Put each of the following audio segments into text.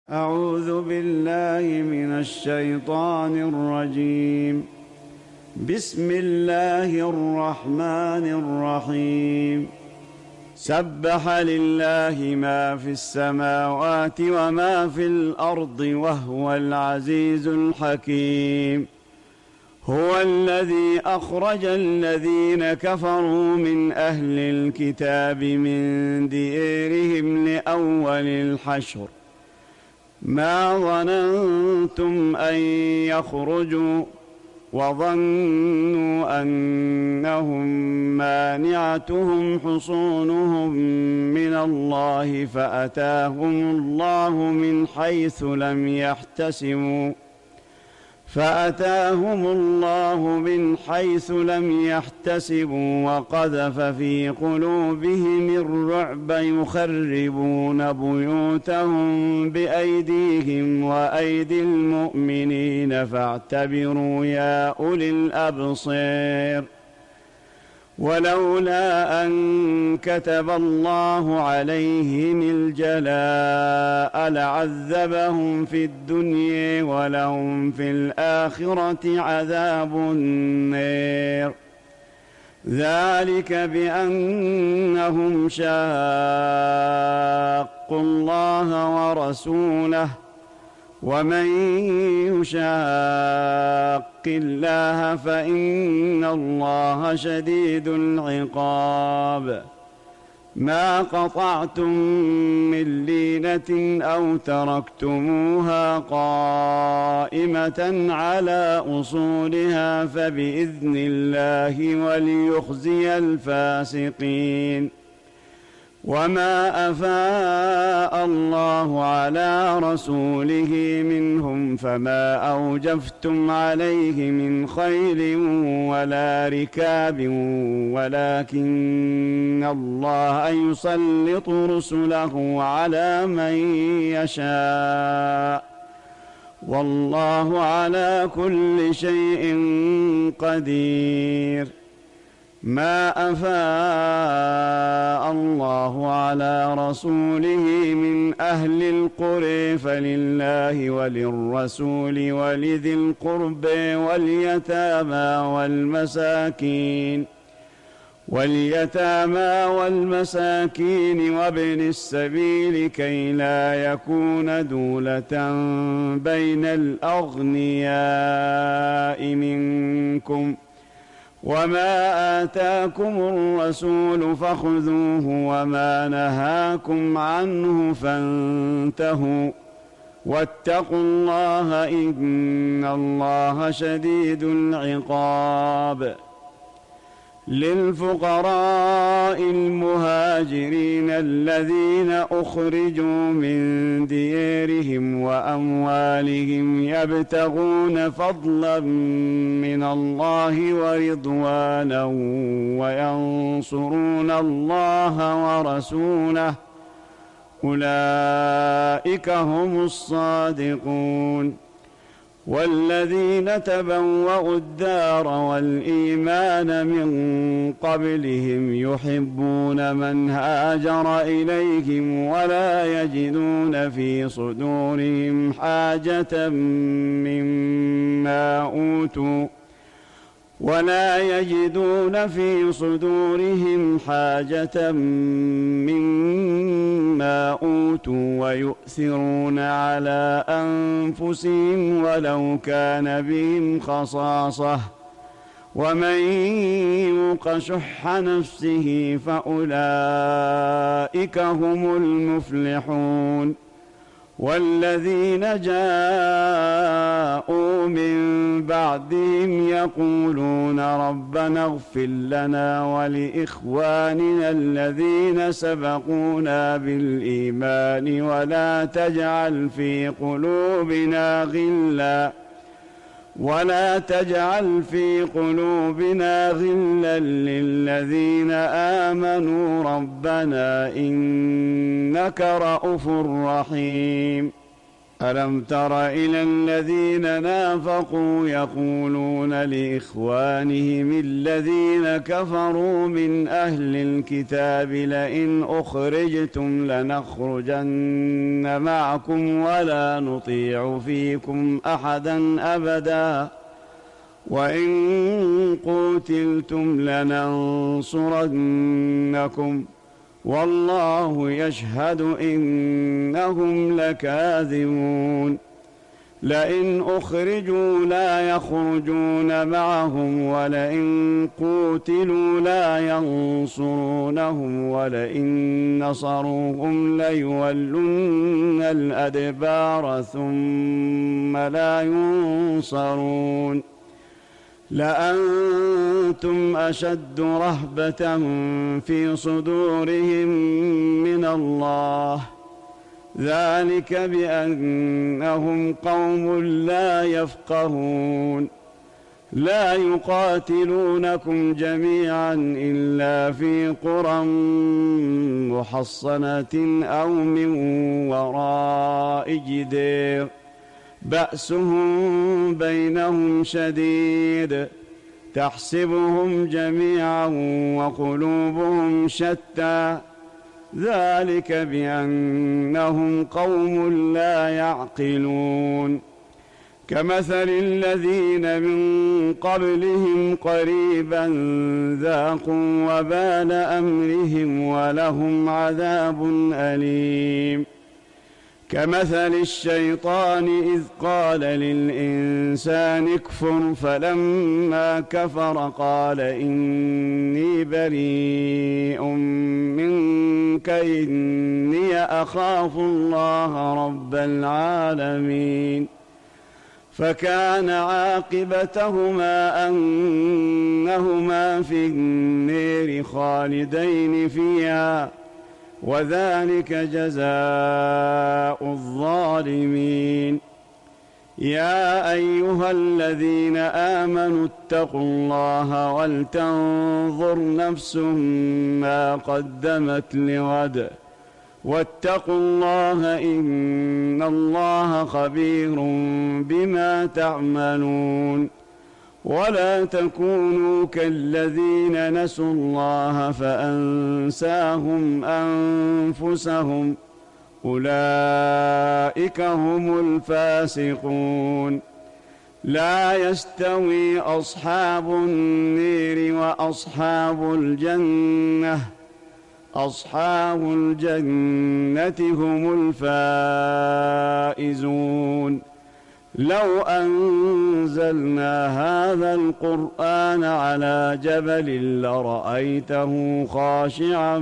أعوذ بالله من الشيطان الرجيم. بسم الله الرحمن الرحيم. سبح لله ما في السماوات وما في الأرض وهو العزيز الحكيم. هو الذي أخرج الذين كفروا من أهل الكتاب من ديارهم لأول الحشر ما ظننتم أن يخرجوا وظنوا أنهم مانعتهم حصونهم من الله فأتاهم الله من حيث لم يحتسبوا وقذف في قلوبهم الرعب يخربون بيوتهم بأيديهم وأيدي المؤمنين فاعتبروا يا أولي الأبصار. ولولا أن كتب الله عليهم الجلاء لعذبهم في الدنيا ولهم في الآخرة عذاب النار. ذلك بأنهم شاقوا الله ورسوله ومن يشاق الله فإن الله شديد العقاب. ما قطعتم من لينة أو تركتموها قائمة على أصولها فبإذن الله وليخزي الفاسقين. وما أفاء الله على رسوله منهم فما أوجفتم عليه من خيل ولا ركاب ولكن الله يسلط رسله على من يشاء والله على كل شيء قدير. ما أفاء الله على رسوله من أهل القرى فلله وللرسول ولذي القرب واليتامى والمساكين وابن السبيل كي لا يكون دولة بين الأغنياء منكم. وما آتاكم الرسول فخذوه وما نهاكم عنه فانتهوا واتقوا الله إن الله شديد العقاب. للفقراء المهاجرين الذين أخرجوا من ديارهم وأموالهم يبتغون فضلا من الله ورضوانا وينصرون الله ورسوله أولئك هم الصادقون. والذين تبوأوا الدار والإيمان من قبلهم يحبون من هاجر إليهم ولا يجدون في صدورهم حاجة مما أوتوا ويؤثرون على أنفسهم ولو كان بهم خصاصة ومن يوق شح نفسه فأولئك هم المفلحون. والذين جاءوا من بعدهم يقولون ربنا اغفر لنا ولإخواننا الذين سبقونا بالإيمان ولا تجعل في قلوبنا غلا للذين آمنوا ربنا إنك رءوف رحيم. ألم تر إلى الذين نافقوا يقولون لإخوانهم الذين كفروا من أهل الكتاب لئن أخرجتم لنخرجن معكم ولا نطيع فيكم أحدا أبدا وإن قتلتم لننصرنكم والله يشهد إنهم لكاذبون لئن أخرجوا لا يخرجون معهم ولئن قوتلوا لا ينصرونهم ولئن نصروهم ليولن الأدبار ثم لا ينصرون لأنتم أشد رهبة في صدورهم من الله ذلك بأنهم قوم لا يفقهون لا يقاتلونكم جميعا إلا في قرى محصنة أو من وراء جدار بأسهم بينهم شديد تحسبهم جميعا وقلوبهم شتى ذلك بأنهم قوم لا يعقلون كمثل الذين من قبلهم قريبا ذاقوا وبال أمرهم ولهم عذاب أليم كمثل الشيطان إذ قال للإنسان اكفر فلما كفر قال إني بريء منك إني أخاف الله رب العالمين فكان عاقبتهما أنهما في النار خالدين فيها وذلك جزاء الظالمين يا أيها الذين آمنوا اتقوا الله ولتنظر نفس ما قدمت لغد واتقوا الله إن الله خبير بما تعملون ولا تكونوا كالذين نسوا الله فأنساهم أنفسهم أولئك هم الفاسقون لا يستوي أصحاب النار وأصحاب الجنة أصحاب الجنة هم الفائزون لو أنزلنا هذا القرآن على جبل لرأيته خاشعا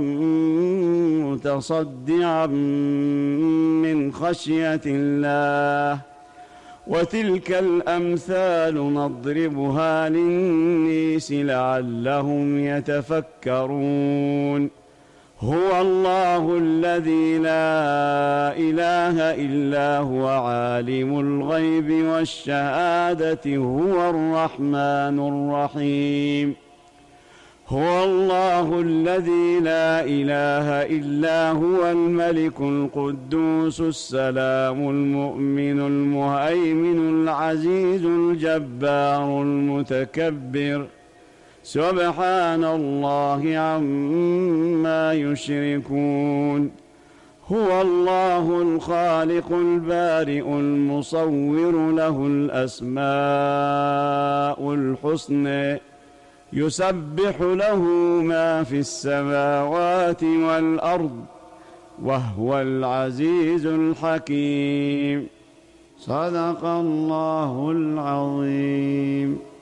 متصدعا من خشية الله وتلك الأمثال نضربها للناس لعلهم يتفكرون هو الله الذي لا إله إلا هو عالم الغيب والشهادة هو الرحمن الرحيم هو الله الذي لا إله إلا هو الملك القدوس السلام المؤمن المهيمن العزيز الجبار المتكبر سبحان الله عما يشركون هو الله الخالق البارئ المصور له الأسماء الحسنى يسبح له ما في السماوات والأرض وهو العزيز الحكيم صدق الله العظيم.